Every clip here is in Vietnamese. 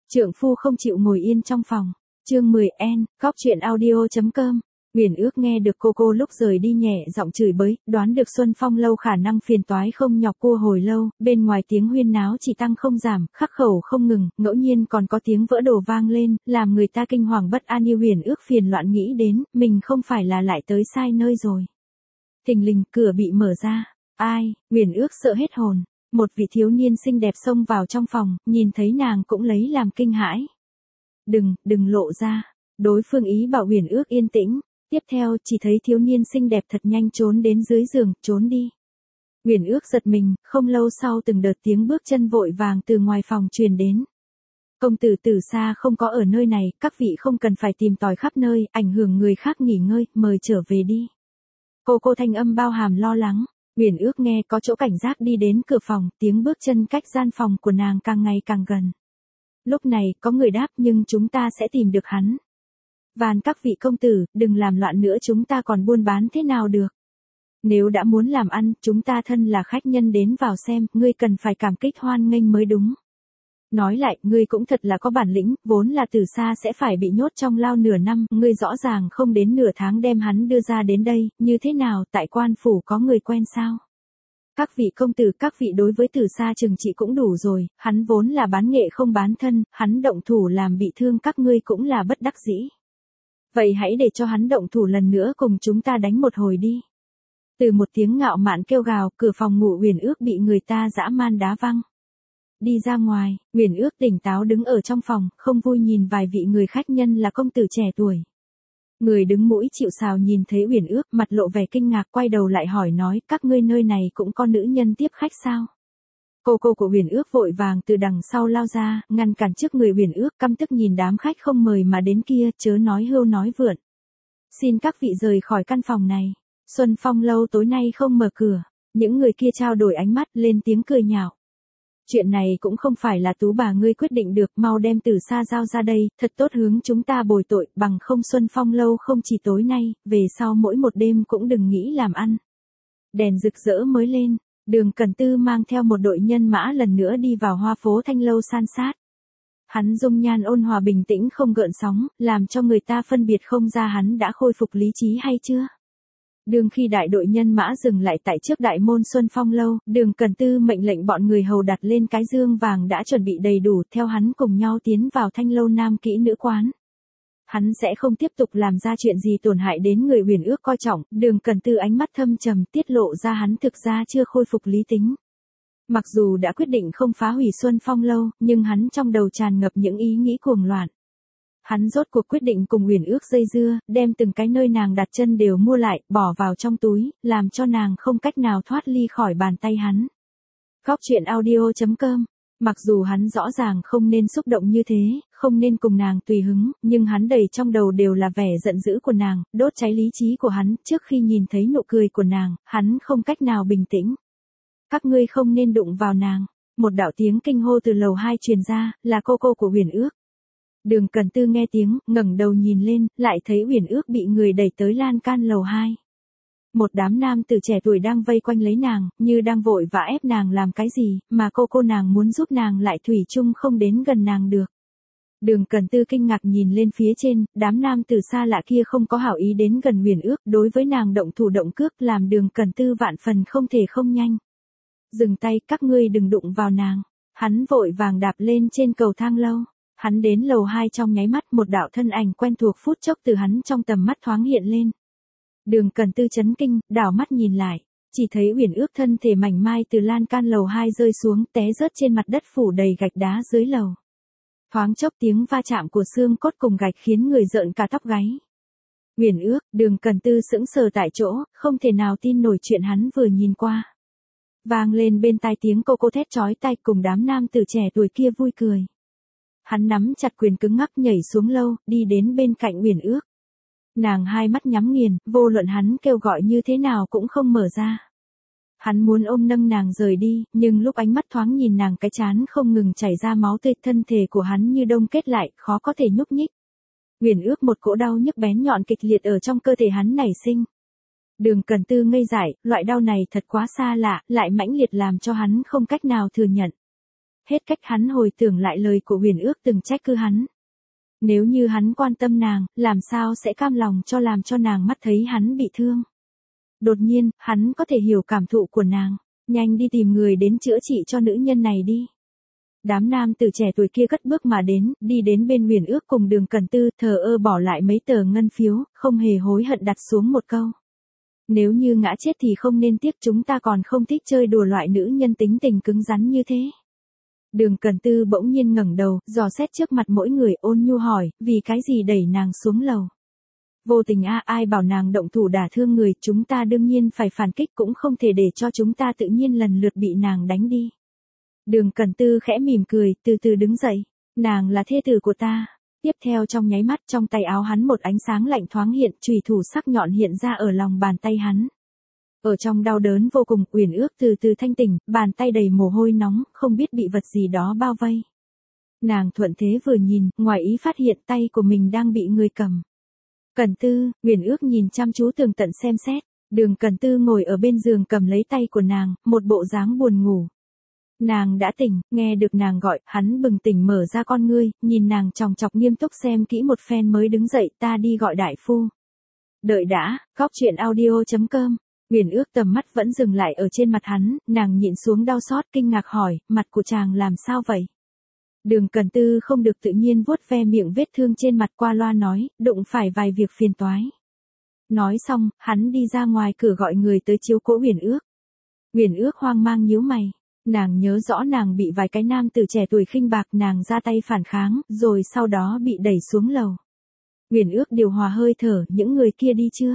Trượng phu không chịu ngồi yên trong phòng. Chương 10N, Góc chuyện audio.com. Uyển Ước nghe được cô lúc rời đi nhẹ giọng chửi bới, đoán được Xuân Phong lâu khả năng phiền toái không nhọc cua hồi lâu, bên ngoài tiếng huyên náo chỉ tăng không giảm, khắc khẩu không ngừng, ngẫu nhiên còn có tiếng vỡ đồ vang lên, làm người ta kinh hoàng bất an. Yêu Uyển Ước phiền loạn nghĩ đến, mình không phải là lại tới sai nơi rồi. Thình lình, cửa bị mở ra. Ai? Uyển Ước sợ hết hồn. Một vị thiếu niên xinh đẹp xông vào trong phòng, nhìn thấy nàng cũng lấy làm kinh hãi. Đừng lộ ra. Đối phương ý bảo Uyển Ước yên tĩnh. Tiếp theo chỉ thấy thiếu niên xinh đẹp thật nhanh trốn đến dưới giường, trốn đi. Uyển Ước giật mình, không lâu sau từng đợt tiếng bước chân vội vàng từ ngoài phòng truyền đến. Công tử Từ Sa không có ở nơi này, các vị không cần phải tìm tòi khắp nơi, ảnh hưởng người khác nghỉ ngơi, mời trở về đi. Cô thanh âm bao hàm lo lắng. Uyển Ước nghe có chỗ cảnh giác đi đến cửa phòng, tiếng bước chân cách gian phòng của nàng càng ngày càng gần. Lúc này có người đáp, nhưng chúng ta sẽ tìm được hắn. Van các vị công tử, đừng làm loạn nữa, chúng ta còn buôn bán thế nào được. Nếu đã muốn làm ăn, chúng ta thân là khách nhân đến vào xem, ngươi cần phải cảm kích hoan nghênh mới đúng. Nói lại, ngươi cũng thật là có bản lĩnh, vốn là Từ Sa sẽ phải bị nhốt trong lao nửa năm, ngươi rõ ràng không đến nửa tháng đem hắn đưa ra đến đây, như thế nào, tại quan phủ có người quen sao? Các vị công tử, các vị đối với Từ Sa trừng trị cũng đủ rồi, hắn vốn là bán nghệ không bán thân, hắn động thủ làm bị thương các ngươi cũng là bất đắc dĩ. Vậy hãy để cho hắn động thủ lần nữa cùng chúng ta đánh một hồi đi. Từ một tiếng ngạo mạn kêu gào, cửa phòng ngủ Uyển Ước bị người ta dã man đá văng. Đi ra ngoài, Uyển Ước tỉnh táo đứng ở trong phòng, không vui nhìn vài vị người khách nhân là công tử trẻ tuổi. Người đứng mũi chịu sào nhìn thấy Uyển Ước, mặt lộ vẻ kinh ngạc, quay đầu lại hỏi nói, các ngươi nơi này cũng có nữ nhân tiếp khách sao? Cô của Uyển Ước vội vàng từ đằng sau lao ra, ngăn cản trước người Uyển Ước, căm tức nhìn đám khách không mời mà đến kia, chớ nói hưu nói vượn. Xin các vị rời khỏi căn phòng này. Xuân Phong lâu tối nay không mở cửa. Những người kia trao đổi ánh mắt, lên tiếng cười nhạo. Chuyện này cũng không phải là tú bà ngươi quyết định được, mau đem Từ Sa giao ra đây, thật tốt hướng chúng ta bồi tội, bằng không Xuân Phong lâu không chỉ tối nay, về sau mỗi một đêm cũng đừng nghĩ làm ăn. Đèn rực rỡ mới lên, Đường Cẩn Tư mang theo một đội nhân mã lần nữa đi vào Hoa phố Thanh lâu san sát. Hắn dung nhan ôn hòa bình tĩnh không gợn sóng, làm cho người ta phân biệt không ra hắn đã khôi phục lý trí hay chưa. Đường khi đại đội nhân mã dừng lại tại trước đại môn Xuân Phong lâu, Đường Cẩn Tư mệnh lệnh bọn người hầu đặt lên cái dương vàng đã chuẩn bị đầy đủ, theo hắn cùng nhau tiến vào Thanh lâu nam kỹ nữ quán. Hắn sẽ không tiếp tục làm ra chuyện gì tổn hại đến người Uyển Ước coi trọng. Đường Cẩn Tư ánh mắt thâm trầm tiết lộ ra hắn thực ra chưa khôi phục lý tính. Mặc dù đã quyết định không phá hủy Xuân Phong lâu, nhưng hắn trong đầu tràn ngập những ý nghĩ cuồng loạn. Hắn rốt cuộc quyết định cùng Uyển Ước dây dưa, đem từng cái nơi nàng đặt chân đều mua lại, bỏ vào trong túi, làm cho nàng không cách nào thoát ly khỏi bàn tay hắn. Góc chuyện audio.com. Mặc dù hắn rõ ràng không nên xúc động như thế, không nên cùng nàng tùy hứng, nhưng hắn đầy trong đầu đều là vẻ giận dữ của nàng, đốt cháy lý trí của hắn, trước khi nhìn thấy nụ cười của nàng, hắn không cách nào bình tĩnh. Các ngươi không nên đụng vào nàng. Một đạo tiếng kinh hô từ lầu 2 truyền ra, là cô của Uyển Ước. Đường Cẩn Tư nghe tiếng, ngẩng đầu nhìn lên, lại thấy Uyển Ước bị người đẩy tới lan can lầu 2. Một đám nam tử trẻ tuổi đang vây quanh lấy nàng, như đang vội vã ép nàng làm cái gì, mà cô nàng muốn giúp nàng lại thủy chung không đến gần nàng được. Đường Cẩn Tư kinh ngạc nhìn lên phía trên, đám nam tử xa lạ kia không có hảo ý đến gần Uyển Ước, đối với nàng động thủ động cước, làm Đường Cẩn Tư vạn phần không thể không nhanh. Dừng tay, các ngươi đừng đụng vào nàng. Hắn vội vàng đạp lên trên cầu thang lâu. Hắn đến lầu 2 trong nháy mắt, một đạo thân ảnh quen thuộc phút chốc từ hắn trong tầm mắt thoáng hiện lên. Đường Cẩn Tư chấn kinh, đảo mắt nhìn lại, chỉ thấy Uyển Ước thân thể mảnh mai từ lan can lầu 2 rơi xuống, té rớt trên mặt đất phủ đầy gạch đá dưới lầu. Thoáng chốc tiếng va chạm của xương cốt cùng gạch khiến người rợn cả tóc gáy. Uyển Ước, Đường Cẩn Tư sững sờ tại chỗ, không thể nào tin nổi chuyện hắn vừa nhìn qua. Vang lên bên tai tiếng cô thét chói tai cùng đám nam tử trẻ tuổi kia vui cười. Hắn nắm chặt quyền cứng ngắc nhảy xuống lâu, đi đến bên cạnh Uyển Ước. Nàng hai mắt nhắm nghiền, vô luận hắn kêu gọi như thế nào cũng không mở ra. Hắn muốn ôm nâng nàng rời đi, nhưng lúc ánh mắt thoáng nhìn nàng cái trán không ngừng chảy ra máu tươi, thân thể của hắn như đông kết lại, khó có thể nhúc nhích. Uyển Ước một cỗ đau nhức bén nhọn kịch liệt ở trong cơ thể hắn nảy sinh. Đường Cẩn Tư ngây dại, loại đau này thật quá xa lạ, lại mãnh liệt làm cho hắn không cách nào thừa nhận. Hết cách hắn hồi tưởng lại lời của Huyền Ước từng trách cứ hắn. Nếu như hắn quan tâm nàng, làm sao sẽ cam lòng làm cho nàng mắt thấy hắn bị thương. Đột nhiên, hắn có thể hiểu cảm thụ của nàng. Nhanh đi tìm người đến chữa trị cho nữ nhân này đi. Đám nam tử trẻ tuổi kia cất bước mà đến, đi đến bên Huyền Ước cùng Đường Cẩn Tư, thờ ơ bỏ lại mấy tờ ngân phiếu, không hề hối hận đặt xuống một câu. Nếu như ngã chết thì không nên tiếc, chúng ta còn không thích chơi đùa loại nữ nhân tính tình cứng rắn như thế. Đường Cẩn Tư bỗng nhiên ngẩng đầu, dò xét trước mặt mỗi người, ôn nhu hỏi, vì cái gì đẩy nàng xuống lầu. Vô tình ai bảo nàng động thủ đả thương người, chúng ta đương nhiên phải phản kích, cũng không thể để cho chúng ta tự nhiên lần lượt bị nàng đánh đi. Đường Cẩn Tư khẽ mỉm cười, từ từ đứng dậy, nàng là thê tử của ta. Tiếp theo trong nháy mắt, trong tay áo hắn một ánh sáng lạnh thoáng hiện, chùy thủ sắc nhọn hiện ra ở lòng bàn tay hắn. Ở trong đau đớn vô cùng, Uyển Ước từ từ thanh tỉnh, bàn tay đầy mồ hôi nóng, không biết bị vật gì đó bao vây. Nàng thuận thế vừa nhìn, ngoài ý phát hiện tay của mình đang bị người cầm. Cẩn Tư, Uyển Ước nhìn chăm chú tường tận xem xét, Đường Cẩn Tư ngồi ở bên giường cầm lấy tay của nàng, một bộ dáng buồn ngủ. Nàng đã tỉnh, nghe được nàng gọi, hắn bừng tỉnh mở ra con ngươi, nhìn nàng chòng chọc nghiêm túc xem kỹ một phen mới đứng dậy, ta đi gọi đại phu. Đợi đã, Cóc Truyện Audio.com. Uyển Ước tầm mắt vẫn dừng lại ở trên mặt hắn, nàng nhịn xuống đau xót kinh ngạc hỏi, mặt của chàng làm sao vậy? Đường Cẩn Tư không được tự nhiên vuốt ve miệng vết thương trên mặt, qua loa nói, đụng phải vài việc phiền toái. Nói xong, hắn đi ra ngoài cửa gọi người tới chiếu cố Uyển Ước. Uyển Ước hoang mang nhíu mày. Nàng nhớ rõ nàng bị vài cái nam tử trẻ tuổi khinh bạc, nàng ra tay phản kháng, rồi sau đó bị đẩy xuống lầu. Uyển Ước điều hòa hơi thở, những người kia đi chưa?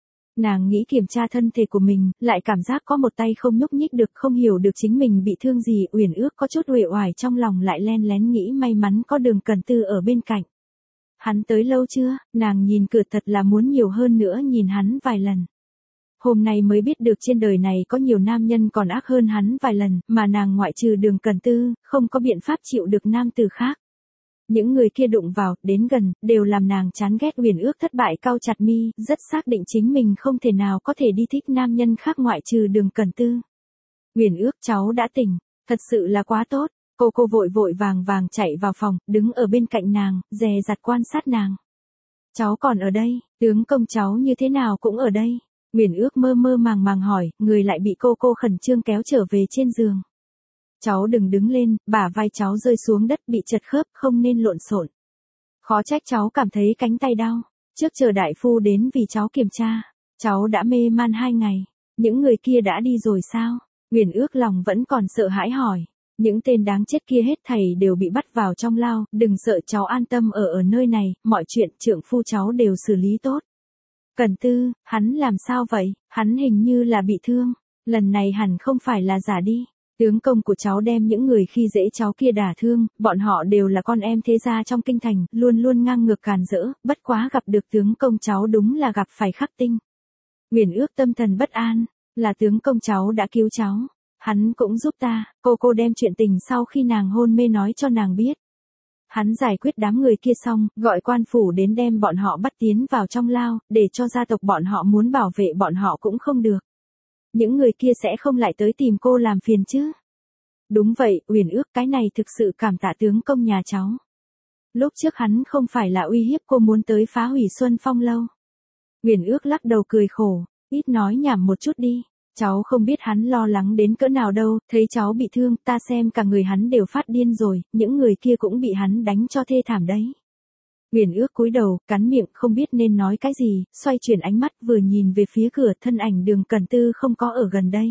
Nàng nghĩ kiểm tra thân thể của mình, lại cảm giác có một tay không nhúc nhích được, không hiểu được chính mình bị thương gì. Uyển Ước có chút uể oải trong lòng, lại len lén nghĩ may mắn có Đường Cẩn Tư ở bên cạnh. Hắn tới lâu chưa? Nàng nhìn cửa thật là muốn nhiều hơn nữa nhìn hắn vài lần. Hôm nay mới biết được trên đời này có nhiều nam nhân còn ác hơn hắn vài lần, mà nàng ngoại trừ Đường Cẩn Tư, không có biện pháp chịu được nam tử khác. Những người kia đụng vào, đến gần, đều làm nàng chán ghét. Uyển Ước thất bại cau chặt mi, rất xác định chính mình không thể nào có thể đi thích nam nhân khác ngoại trừ Đường Cẩn Tư. Uyển Ước, cháu đã tỉnh, thật sự là quá tốt. Cô vội vội vàng vàng chạy vào phòng, đứng ở bên cạnh nàng, dè dặt quan sát nàng. Cháu còn ở đây, tướng công cháu như thế nào cũng ở đây. Uyển Ước mơ mơ màng màng hỏi, người lại bị cô khẩn trương kéo trở về trên giường. Cháu đừng đứng lên, bả vai cháu rơi xuống đất bị chật khớp, không nên lộn xộn. Khó trách cháu cảm thấy cánh tay đau. Trước chờ đại phu đến vì cháu kiểm tra. Cháu đã mê man 2 ngày. Những người kia đã đi rồi sao? Uyển Ước lòng vẫn còn sợ hãi hỏi. Những tên đáng chết kia hết thảy đều bị bắt vào trong lao, đừng sợ, cháu an tâm ở nơi này, mọi chuyện trượng phu cháu đều xử lý tốt. Cẩn Tư, hắn làm sao vậy? Hắn hình như là bị thương. Lần này hẳn không phải là giả đi. Tướng công của cháu đem những người khi dễ cháu kia đả thương, bọn họ đều là con em thế gia trong kinh thành, luôn luôn ngang ngược càn rỡ, bất quá gặp được tướng công cháu đúng là gặp phải khắc tinh. Uyển Ước tâm thần bất an, là tướng công cháu đã cứu cháu. Hắn cũng giúp ta. Cô đem chuyện tình sau khi nàng hôn mê nói cho nàng biết. Hắn giải quyết đám người kia xong, gọi quan phủ đến đem bọn họ bắt tiến vào trong lao, để cho gia tộc bọn họ muốn bảo vệ bọn họ cũng không được. Những người kia sẽ không lại tới tìm cô làm phiền chứ? Đúng vậy, Uyển Ước, cái này thực sự cảm tạ tướng công nhà cháu. Lúc trước hắn không phải là uy hiếp cô muốn tới phá hủy Xuân Phong lâu. Uyển Ước lắc đầu cười khổ, ít nói nhảm một chút đi. Cháu không biết hắn lo lắng đến cỡ nào đâu, thấy cháu bị thương, ta xem cả người hắn đều phát điên rồi, những người kia cũng bị hắn đánh cho thê thảm đấy. Uyển Ước cúi đầu, cắn miệng, không biết nên nói cái gì, xoay chuyển ánh mắt vừa nhìn về phía cửa, thân ảnh Đường Cẩn Tư không có ở gần đây.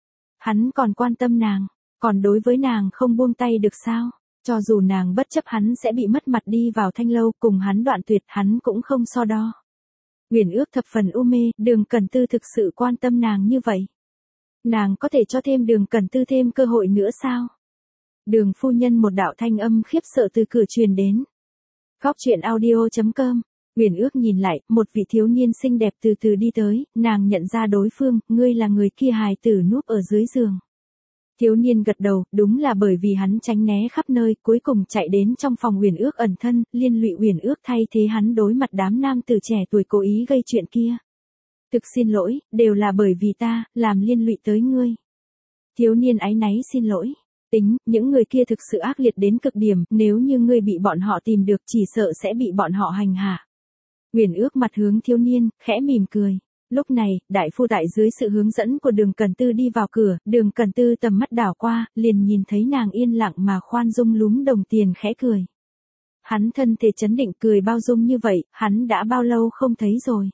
Hắn còn quan tâm nàng, còn đối với nàng không buông tay được sao? Cho dù nàng bất chấp hắn sẽ bị mất mặt đi vào thanh lâu, cùng hắn đoạn tuyệt, hắn cũng không so đo. Uyển Ước thập phần u mê, Đường Cẩn Tư thực sự quan tâm nàng như vậy. Nàng có thể cho thêm Đường Cẩn Tư thêm cơ hội nữa sao? Đường phu nhân, một đạo thanh âm khiếp sợ từ cửa truyền đến. Cóc Truyện Audio.com. Uyển Ước nhìn lại, một vị thiếu niên xinh đẹp từ từ đi tới, nàng nhận ra đối phương, ngươi là người kia hài tử núp ở dưới giường. Thiếu niên gật đầu, đúng là bởi vì hắn tránh né khắp nơi, cuối cùng chạy đến trong phòng Uyển Ước ẩn thân, liên lụy Uyển Ước thay thế hắn đối mặt đám nam tử trẻ tuổi cố ý gây chuyện kia. Thực xin lỗi, đều là bởi vì ta, làm liên lụy tới ngươi. Thiếu niên áy náy xin lỗi. Tính, những người kia thực sự ác liệt đến cực điểm, nếu như ngươi bị bọn họ tìm được chỉ sợ sẽ bị bọn họ hành hạ. Uyển Ước mặt hướng thiếu niên, khẽ mỉm cười. Lúc này, đại phu đại dưới sự hướng dẫn của Đường Cẩn Tư đi vào cửa, Đường Cẩn Tư tầm mắt đảo qua, liền nhìn thấy nàng yên lặng mà khoan dung lúm đồng tiền khẽ cười. Hắn thân thể chấn định cười bao dung như vậy, hắn đã bao lâu không thấy rồi.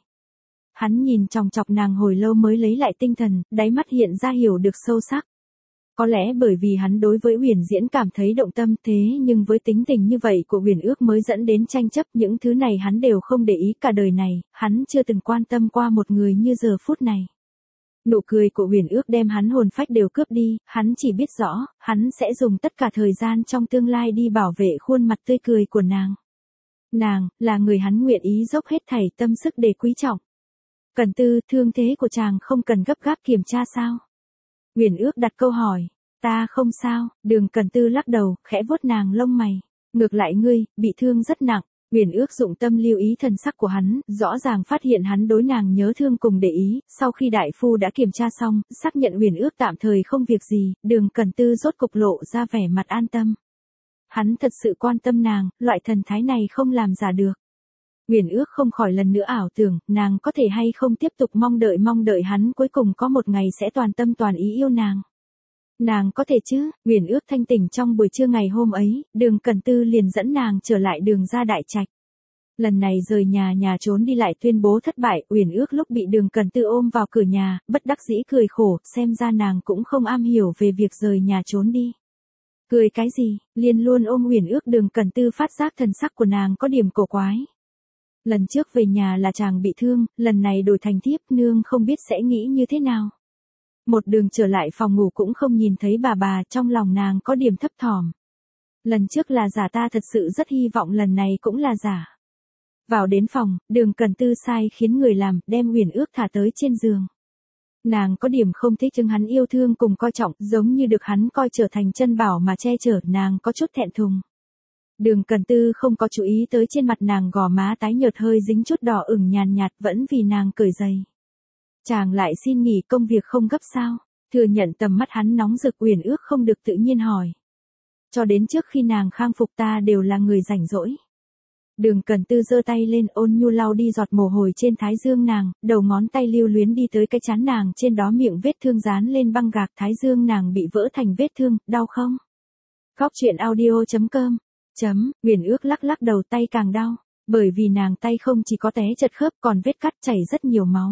Hắn nhìn chòng chọc nàng hồi lâu mới lấy lại tinh thần, đáy mắt hiện ra hiểu được sâu sắc. Có lẽ bởi vì hắn đối với Uyển Diễn cảm thấy động tâm thế nhưng với tính tình như vậy của Uyển Ước mới dẫn đến tranh chấp những thứ này hắn đều không để ý cả đời này, hắn chưa từng quan tâm qua một người như giờ phút này. Nụ cười của Uyển Ước đem hắn hồn phách đều cướp đi, hắn chỉ biết rõ, hắn sẽ dùng tất cả thời gian trong tương lai đi bảo vệ khuôn mặt tươi cười của nàng. Nàng, là người hắn nguyện ý dốc hết thảy tâm sức để quý trọng. Cẩn Tư, thương thế của chàng không cần gấp gáp kiểm tra sao? Uyển Ước đặt câu hỏi. Ta không sao, Đường Cẩn Tư lắc đầu, khẽ vuốt nàng lông mày. Ngược lại ngươi, bị thương rất nặng. Uyển Ước dụng tâm lưu ý thần sắc của hắn, rõ ràng phát hiện hắn đối nàng nhớ thương cùng để ý, sau khi đại phu đã kiểm tra xong, xác nhận Uyển Ước tạm thời không việc gì, Đường Cẩn Tư rốt cục lộ ra vẻ mặt an tâm. Hắn thật sự quan tâm nàng, loại thần thái này không làm giả được. Uyển Ước không khỏi lần nữa ảo tưởng, nàng có thể hay không tiếp tục mong đợi hắn cuối cùng có một ngày sẽ toàn tâm toàn ý yêu nàng. Nàng có thể chứ? Uyển Ước thanh tỉnh trong buổi trưa ngày hôm ấy, Đường Cẩn Tư liền dẫn nàng trở lại đường ra đại trạch. Lần này rời nhà trốn đi lại tuyên bố thất bại, Uyển Ước lúc bị Đường Cẩn Tư ôm vào cửa nhà, bất đắc dĩ cười khổ, xem ra nàng cũng không am hiểu về việc rời nhà trốn đi. Cười cái gì? Liên luôn ôm Uyển Ước, Đường Cẩn Tư phát giác thần sắc của nàng có điểm cổ quái. Lần trước về nhà là chàng bị thương, lần này đổi thành thiếp, nương không biết sẽ nghĩ như thế nào. Một đường trở lại phòng ngủ cũng không nhìn thấy bà, trong lòng nàng có điểm thấp thỏm. Lần trước là giả, ta thật sự rất hy vọng lần này cũng là giả. Vào đến phòng, Đường Cẩn Tư sai khiến người làm, đem Uyển Ước thả tới trên giường. Nàng có điểm không thích chứng hắn yêu thương cùng coi trọng, giống như được hắn coi trở thành chân bảo mà che chở, nàng có chút thẹn thùng. Đường Cẩn Tư không có chú ý tới trên mặt nàng gò má tái nhợt hơi dính chút đỏ ửng nhàn nhạt, vẫn vì nàng cởi giày. Chàng lại xin nghỉ công việc không gấp sao? Thừa nhận tầm mắt hắn nóng rực, Uyển Ước không được tự nhiên hỏi. Cho đến trước khi nàng khang phục ta đều là người rảnh rỗi. Đường Cẩn Tư giơ tay lên ôn nhu lau đi giọt mồ hôi trên thái dương nàng, đầu ngón tay lưu luyến đi tới cái trán nàng, trên đó miệng vết thương dán lên băng gạc, thái dương nàng bị vỡ thành vết thương, đau không? Góc truyện audio.com. Uyển Ước lắc đầu, tay càng đau, bởi vì nàng tay không chỉ có té chật khớp còn vết cắt chảy rất nhiều máu.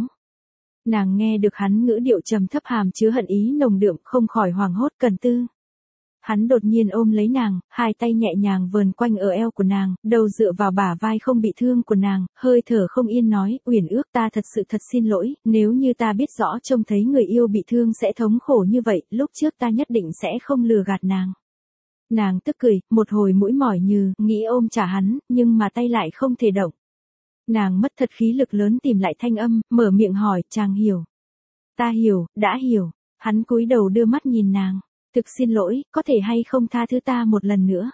Nàng nghe được hắn ngữ điệu trầm thấp hàm chứa hận ý nồng đượm, không khỏi hoảng hốt. Cẩn Tư. Hắn đột nhiên ôm lấy nàng, hai tay nhẹ nhàng vờn quanh ở eo của nàng, đầu dựa vào bả vai không bị thương của nàng, hơi thở không yên nói, Uyển Ước, ta thật sự thật xin lỗi, nếu như ta biết rõ trông thấy người yêu bị thương sẽ thống khổ như vậy, lúc trước ta nhất định sẽ không lừa gạt nàng. Nàng tức cười, một hồi mũi mỏi như, nghĩ ôm trả hắn, nhưng mà tay lại không thể động. Nàng mất thật khí lực lớn tìm lại thanh âm, mở miệng hỏi, chàng hiểu. Ta hiểu, đã hiểu. Hắn cúi đầu đưa mắt nhìn nàng. Thực xin lỗi, có thể hay không tha thứ ta một lần nữa.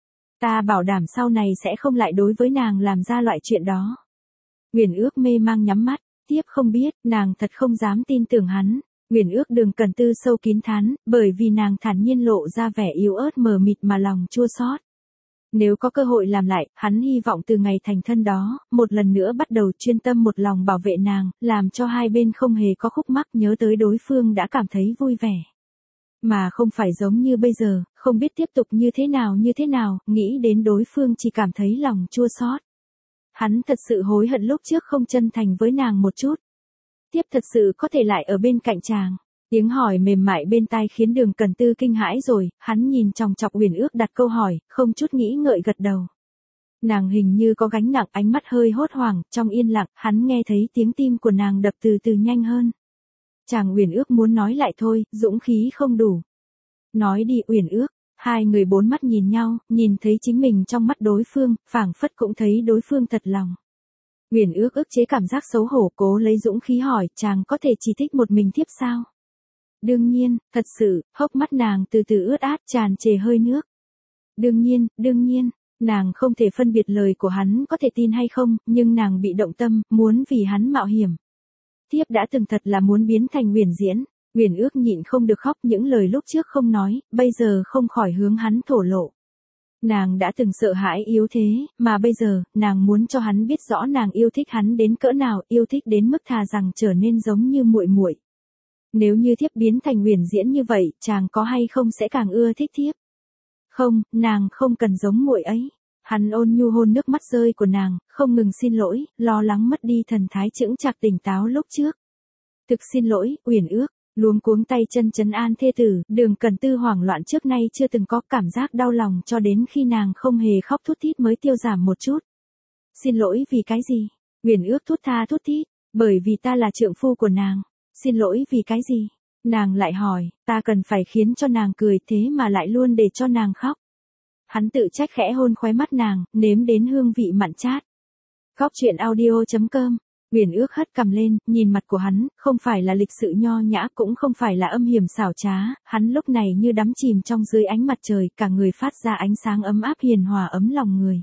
Ta bảo đảm sau này sẽ không lại đối với nàng làm ra loại chuyện đó. Uyển Ước mê mang nhắm mắt, tiếp không biết, nàng thật không dám tin tưởng hắn. Uyển Ước, Đường Cẩn Tư sâu kín thán, bởi vì nàng thản nhiên lộ ra vẻ yếu ớt mờ mịt mà lòng chua xót. Nếu có cơ hội làm lại, hắn hy vọng từ ngày thành thân đó, một lần nữa bắt đầu chuyên tâm một lòng bảo vệ nàng, làm cho hai bên không hề có khúc mắc, nhớ tới đối phương đã cảm thấy vui vẻ. Mà không phải giống như bây giờ, không biết tiếp tục như thế nào, nghĩ đến đối phương chỉ cảm thấy lòng chua xót. Hắn thật sự hối hận lúc trước không chân thành với nàng một chút. Tiếp thật sự có thể lại ở bên cạnh chàng. Tiếng hỏi mềm mại bên tai khiến Đường Cẩn Tư kinh hãi rồi, hắn nhìn chòng chọc Uyển Ước đặt câu hỏi, không chút nghĩ ngợi gật đầu. Nàng hình như có gánh nặng, ánh mắt hơi hốt hoảng, trong yên lặng, hắn nghe thấy tiếng tim của nàng đập từ từ nhanh hơn. Chàng, Uyển Ước muốn nói lại thôi, dũng khí không đủ. Nói đi Uyển Ước, hai người bốn mắt nhìn nhau, nhìn thấy chính mình trong mắt đối phương, phảng phất cũng thấy đối phương thật lòng. Uyển Ước ức chế cảm giác xấu hổ, cố lấy dũng khí hỏi, chàng có thể chỉ thích một mình thiếp sao? Đương nhiên, thật sự, hốc mắt nàng từ từ ướt át tràn trề hơi nước. Đương nhiên, nàng không thể phân biệt lời của hắn có thể tin hay không, nhưng nàng bị động tâm, muốn vì hắn mạo hiểm. Thiếp đã từng thật là muốn biến thành Uyển Diễn. Uyển Ước nhịn không được khóc, những lời lúc trước không nói, bây giờ không khỏi hướng hắn thổ lộ. Nàng đã từng sợ hãi yếu thế, mà bây giờ, nàng muốn cho hắn biết rõ nàng yêu thích hắn đến cỡ nào, yêu thích đến mức thà rằng trở nên giống như muội muội. Nếu như thiếp biến thành Uyển Diễn như vậy, chàng có hay không sẽ càng ưa thích thiếp. Không, nàng không cần giống muội ấy. Hắn ôn nhu hôn nước mắt rơi của nàng, không ngừng xin lỗi, lo lắng mất đi thần thái chững chạc tỉnh táo lúc trước. Thực xin lỗi, Uyển Ước. Luống cuống tay chân trấn an thê tử, Đường Cẩn Tư hoảng loạn trước nay chưa từng có cảm giác đau lòng cho đến khi nàng không hề khóc thút thít mới tiêu giảm một chút. Xin lỗi vì cái gì? Uyển Ước thút tha thút thít, bởi vì ta là trượng phu của nàng. Xin lỗi vì cái gì? Nàng lại hỏi, ta cần phải khiến cho nàng cười thế mà lại luôn để cho nàng khóc. Hắn tự trách khẽ hôn khóe mắt nàng, nếm đến hương vị mặn chát. Khóc chuyện audio.com. Uyển Ước hất cằm lên, nhìn mặt của hắn, không phải là lịch sự nho nhã cũng không phải là âm hiểm xảo trá, hắn lúc này như đắm chìm trong dưới ánh mặt trời, cả người phát ra ánh sáng ấm áp hiền hòa ấm lòng người.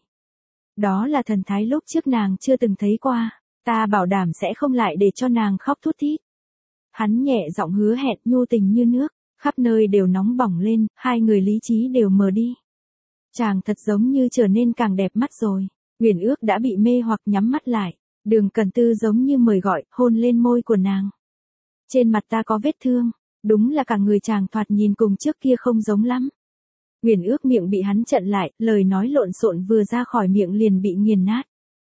Đó là thần thái lúc trước nàng chưa từng thấy qua, ta bảo đảm sẽ không lại để cho nàng khóc thút thít. Hắn nhẹ giọng hứa hẹn nhu tình như nước, khắp nơi đều nóng bỏng lên, hai người lý trí đều mờ đi. Chàng thật giống như trở nên càng đẹp mắt rồi. Uyển Ước đã bị mê hoặc nhắm mắt lại. Đường Cẩn Tư giống như mời gọi, hôn lên môi của nàng. Trên mặt ta có vết thương, đúng là cả người chàng thoạt nhìn cùng trước kia không giống lắm. Uyển Ước miệng bị hắn chặn lại, lời nói lộn xộn vừa ra khỏi miệng liền bị nghiền nát.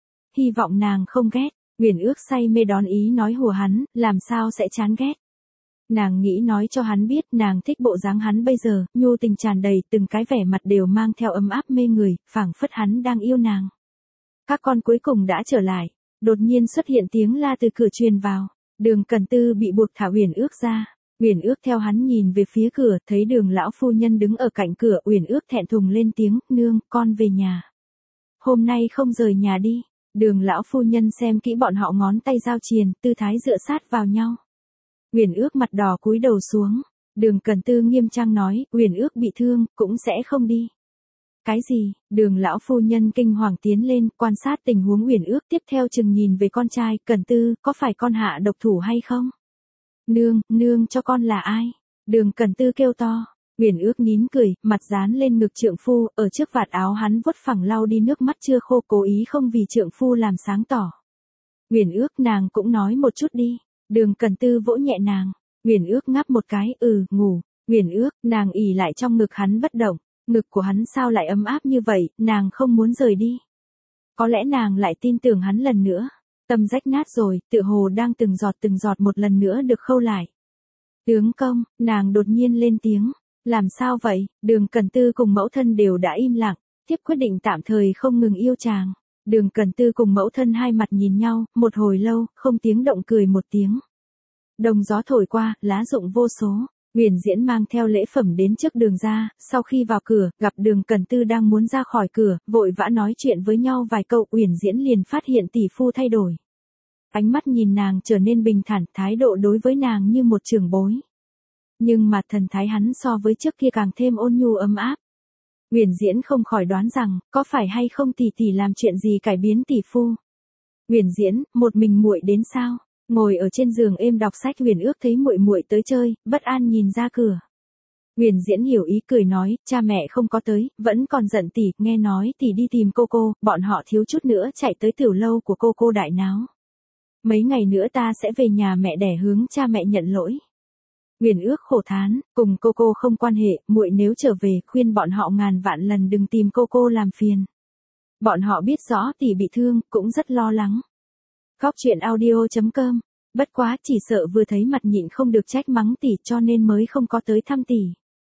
Hy vọng nàng không ghét. Uyển Ước say mê đón ý nói hùa hắn, làm sao sẽ chán ghét. Nàng nghĩ nói cho hắn biết nàng thích bộ dáng hắn bây giờ, nhu tình tràn đầy, từng cái vẻ mặt đều mang theo ấm áp mê người, phảng phất hắn đang yêu nàng. Các con cuối cùng đã trở lại. Đột nhiên xuất hiện tiếng la từ cửa truyền vào. Đường Cẩn Tư bị buộc thả Uyển Ước ra. Uyển Ước theo hắn nhìn về phía cửa, thấy Đường lão phu nhân đứng ở cạnh cửa, Uyển Ước thẹn thùng lên tiếng, nương, con về nhà. Hôm nay không rời nhà đi. Đường lão phu nhân xem kỹ bọn họ ngón tay giao triền, tư thái dựa sát vào nhau. Uyển Ước mặt đỏ cúi đầu xuống. Đường Cẩn Tư nghiêm trang nói, Uyển Ước bị thương, cũng sẽ không đi. Cái gì? Đường lão phu nhân kinh hoàng tiến lên, quan sát tình huống Uyển Ước, tiếp theo chừng nhìn về con trai, Cẩn Tư, có phải con hạ độc thủ hay không? Nương cho con là ai? Đường Cẩn Tư kêu to. Uyển Ước nín cười, mặt dán lên ngực trượng phu, ở trước vạt áo hắn vuốt phẳng lau đi nước mắt chưa khô, cố ý không vì trượng phu làm sáng tỏ. Uyển Ước, nàng cũng nói một chút đi. Đường Cẩn Tư vỗ nhẹ nàng. Uyển Ước ngáp một cái, ngủ. Uyển Ước, nàng ỉ lại trong ngực hắn bất động. Ngực của hắn sao lại ấm áp như vậy, nàng không muốn rời đi. Có lẽ nàng lại tin tưởng hắn lần nữa. Tâm rách nát rồi, tựa hồ đang từng giọt một lần nữa được khâu lại. Tướng công, nàng đột nhiên lên tiếng. Làm sao vậy? Đường Cẩn Tư cùng mẫu thân đều đã im lặng, tiếp quyết định tạm thời không ngừng yêu chàng. Đường Cẩn Tư cùng mẫu thân hai mặt nhìn nhau, một hồi lâu, không tiếng động cười một tiếng. Đồng gió thổi qua, lá rụng vô số. Uyển Diễn mang theo lễ phẩm đến trước đường ra, sau khi vào cửa, gặp Đường Cẩn Tư đang muốn ra khỏi cửa, vội vã nói chuyện với nhau vài câu, Uyển Diễn liền phát hiện tỷ phu thay đổi. Ánh mắt nhìn nàng trở nên bình thản, thái độ đối với nàng như một trưởng bối. Nhưng mà thần thái hắn so với trước kia càng thêm ôn nhu ấm áp. Uyển Diễn không khỏi đoán rằng, có phải hay không tỷ tỷ làm chuyện gì cải biến tỷ phu. Uyển Diễn, một mình muội đến sao? Ngồi ở trên giường êm đọc sách, Uyển Ước thấy muội muội tới chơi, bất an nhìn ra cửa. Uyển Diễn hiểu ý cười nói, cha mẹ không có tới, vẫn còn giận tỷ, nghe nói tỷ đi tìm cô, bọn họ thiếu chút nữa chạy tới tiểu lâu của cô đại náo. Mấy ngày nữa ta sẽ về nhà mẹ đẻ hướng cha mẹ nhận lỗi. Uyển Ước khổ thán, cùng cô không quan hệ, muội nếu trở về, khuyên bọn họ ngàn vạn lần đừng tìm cô làm phiền. Bọn họ biết rõ tỷ bị thương, cũng rất lo lắng. Khóc chuyện audio.com. Bất quá chỉ sợ vừa thấy mặt nhịn không được trách mắng tỷ cho nên mới không có tới thăm tỷ.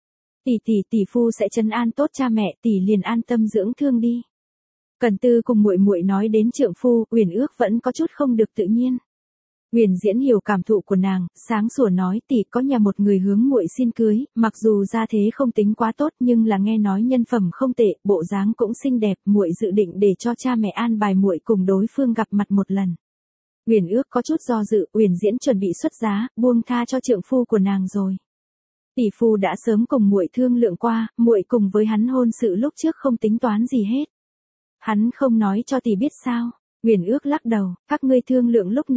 Tỷ phu sẽ trấn an tốt cha mẹ, tỷ liền an tâm dưỡng thương đi. Cẩn Tư cùng muội nói đến trượng phu, Uyển Ước vẫn có chút không được tự nhiên. Uyển Diễn hiểu cảm thụ của nàng, sáng sủa nói tỷ có nhà một người hướng muội xin cưới, mặc dù gia thế không tính quá tốt nhưng là nghe nói nhân phẩm không tệ, bộ dáng cũng xinh đẹp, muội dự định để cho cha mẹ an bài muội cùng đối phương gặp mặt một lần. Uyển Ước có chút do dự, Uyển Diễn chuẩn bị xuất giá, buông tha cho trượng phu của nàng rồi. Tỷ phu đã sớm cùng muội thương lượng qua, muội cùng với hắn hôn sự lúc trước không tính toán gì hết. Hắn không nói cho tỷ biết sao? Uyển Ước lắc đầu, các ngươi thương lượng lúc nào?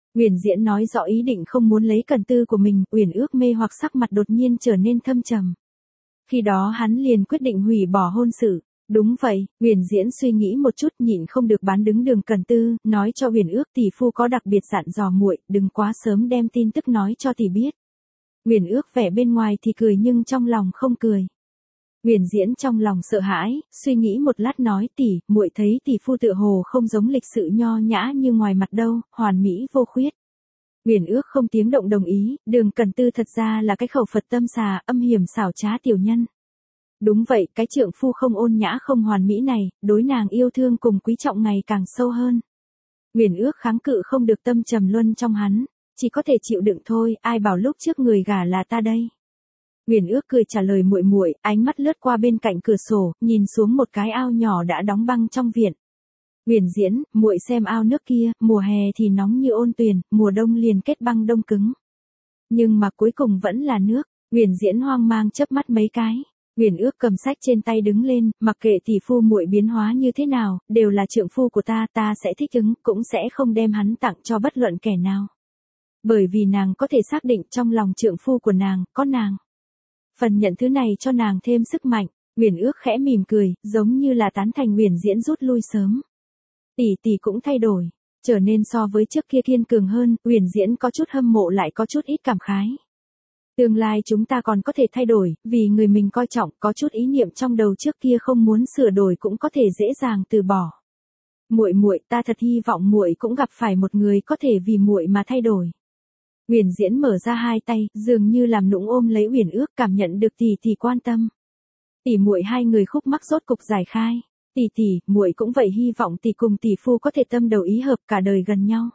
Uyển Diễn nói rõ ý định không muốn lấy Cần Tư của mình, Uyển Ước mê hoặc sắc mặt đột nhiên trở nên thâm trầm. Khi đó hắn liền quyết định hủy bỏ hôn sự. Đúng vậy, Uyển Diễn suy nghĩ một chút nhịn không được bán đứng Đường Cần Tư, nói cho Uyển Ước tỷ phu có đặc biệt dặn dò muội, đừng quá sớm đem tin tức nói cho tỷ biết. Uyển Ước vẻ bên ngoài thì cười nhưng trong lòng không cười. Uyển Diễn trong lòng sợ hãi, suy nghĩ một lát nói tỷ, muội thấy tỷ phu tựa hồ không giống lịch sự nho nhã như ngoài mặt đâu, hoàn mỹ vô khuyết. Uyển Ước không tiếng động đồng ý, Đường Cần Tư thật ra là cái khẩu Phật tâm xà, âm hiểm xảo trá tiểu nhân. Đúng vậy, cái trượng phu không ôn nhã không hoàn mỹ này, đối nàng yêu thương cùng quý trọng ngày càng sâu hơn. Uyển Ước kháng cự không được tâm trầm luân trong hắn, chỉ có thể chịu đựng thôi, ai bảo lúc trước người gả là ta đây. Uyển Ước cười trả lời muội muội, ánh mắt lướt qua bên cạnh cửa sổ, nhìn xuống một cái ao nhỏ đã đóng băng trong viện. Uyển Diễn, muội xem ao nước kia, mùa hè thì nóng như ôn tuyền, mùa đông liền kết băng đông cứng. Nhưng mà cuối cùng vẫn là nước. Uyển Diễn hoang mang chớp mắt mấy cái. Uyển Ước cầm sách trên tay đứng lên, mặc kệ tỷ phu muội biến hóa như thế nào, đều là trượng phu của ta, ta sẽ thích ứng, cũng sẽ không đem hắn tặng cho bất luận kẻ nào. Bởi vì nàng có thể xác định trong lòng trượng phu của nàng, có nàng. Phần nhận thứ này cho nàng thêm sức mạnh. Uyển Ước khẽ mỉm cười, giống như là tán thành Uyển Diễn rút lui sớm. Tỷ cũng thay đổi, trở nên so với trước kia kiên cường hơn, Uyển Diễn có chút hâm mộ lại có chút ít cảm khái. Tương lai chúng ta còn có thể thay đổi, vì người mình coi trọng, có chút ý niệm trong đầu trước kia không muốn sửa đổi cũng có thể dễ dàng từ bỏ. Muội, ta thật hy vọng muội cũng gặp phải một người có thể vì muội mà thay đổi. Uyển Diễn mở ra hai tay, dường như làm nũng ôm lấy Uyển Ước, cảm nhận được tỷ quan tâm. Tỷ muội hai người khúc mắc rốt cục giải khai. Tỷ, muội cũng vậy, hy vọng tỷ cùng tỷ phu có thể tâm đầu ý hợp cả đời gần nhau.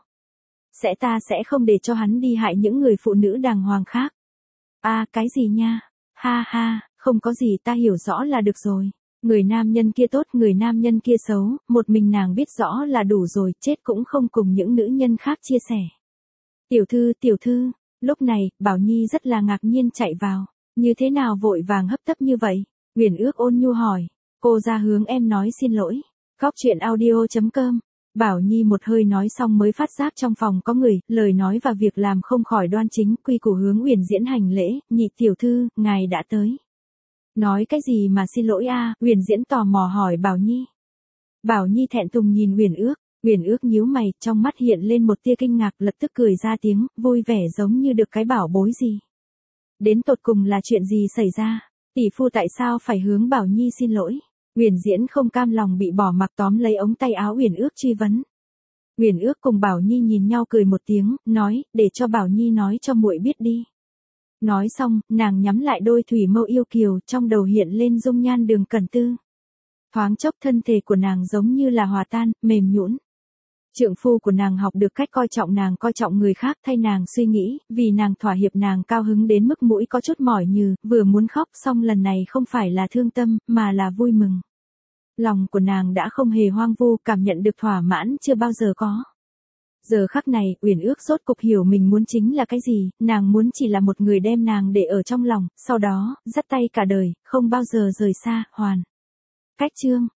Ta sẽ không để cho hắn đi hại những người phụ nữ đàng hoàng khác. Cái gì nha? Ha, không có gì, ta hiểu rõ là được rồi. Người nam nhân kia tốt, người nam nhân kia xấu, một mình nàng biết rõ là đủ rồi, chết cũng không cùng những nữ nhân khác chia sẻ. Tiểu thư, lúc này, Bảo Nhi rất là ngạc nhiên chạy vào. Như thế nào vội vàng hấp tấp như vậy? Uyển Ước ôn nhu hỏi. Cô ra hướng em nói xin lỗi. Góc truyện audio.com. Bảo Nhi một hơi nói xong mới phát giác trong phòng có người, lời nói và việc làm không khỏi đoan chính, quy củ hướng Uyển Diễn hành lễ, nhị tiểu thư, ngài đã tới. Nói cái gì mà xin lỗi Uyển Diễn tò mò hỏi Bảo Nhi. Bảo Nhi thẹn thùng nhìn Uyển Ước nhíu mày, trong mắt hiện lên một tia kinh ngạc, lập tức cười ra tiếng, vui vẻ giống như được cái bảo bối gì. Đến tột cùng là chuyện gì xảy ra? Tỷ phu tại sao phải hướng Bảo Nhi xin lỗi? Uyển Diễn không cam lòng bị bỏ mặc, tóm lấy ống tay áo Uyển Ước truy vấn. Uyển Ước cùng Bảo Nhi nhìn nhau cười một tiếng, nói, để cho Bảo Nhi nói cho muội biết đi. Nói xong, nàng nhắm lại đôi thủy mâu yêu kiều, trong đầu hiện lên dung nhan Đường Cần Tư. Thoáng chốc thân thể của nàng giống như là hòa tan, mềm nhũn. Trượng phu của nàng học được cách coi trọng người khác thay nàng suy nghĩ, vì nàng thỏa hiệp nàng cao hứng đến mức mũi có chút mỏi nhừ, vừa muốn khóc, xong lần này không phải là thương tâm, mà là vui mừng. Lòng của nàng đã không hề hoang vu, cảm nhận được thỏa mãn chưa bao giờ có. Giờ khắc này, Uyển Ước rốt cục hiểu mình muốn chính là cái gì, nàng muốn chỉ là một người đem nàng để ở trong lòng, sau đó, dắt tay cả đời, không bao giờ rời xa, hoàn. Cách chương.